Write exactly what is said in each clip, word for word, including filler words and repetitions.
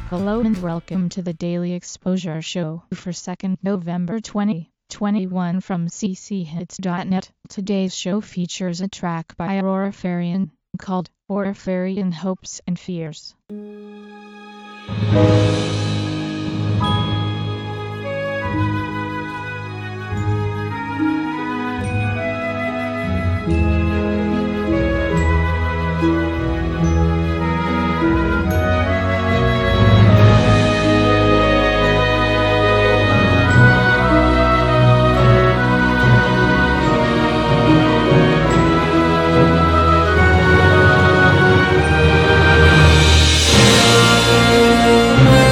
Hello and welcome to the Daily Exposure Show for second November twenty twenty-one from c c hits dot net. Today's show features a track by Aurora Farian called Aurora Farian Hopes and Fears. We'll be right back.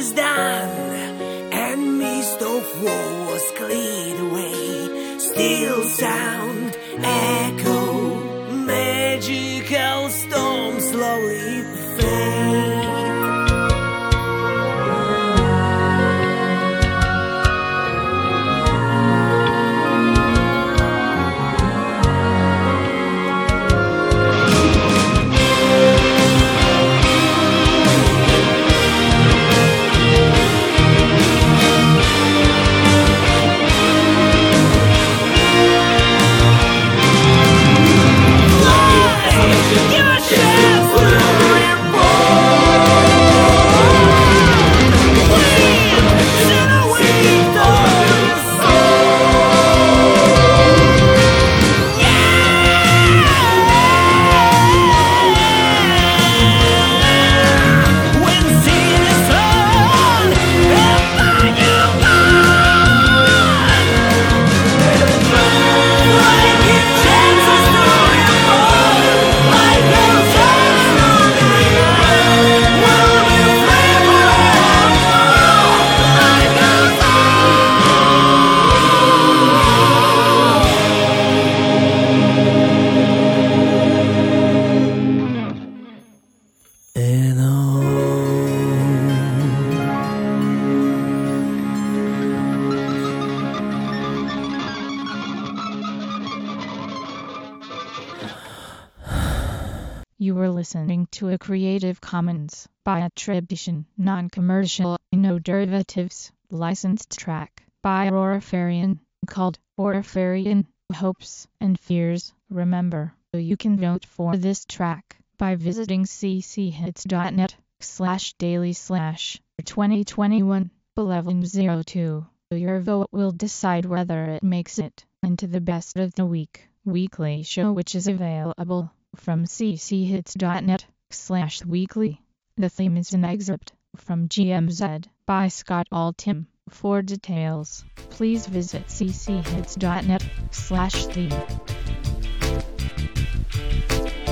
is done, and mist of war was cleared away. Still sound, echo, magical storm slowly fade. You were listening to a Creative Commons by attribution, non-commercial, no derivatives, licensed track by Aurafarian, called Aurafarian, Hopes and Fears. Remember, you can vote for this track by visiting cchits.net slash daily slash 2021 eleven oh two. Your vote will decide whether it makes it into the best of the week weekly show, which is available from cchits.net slash weekly. The theme is an excerpt from G M Z by Scott Altham. For details, please visit cchits.net slash theme.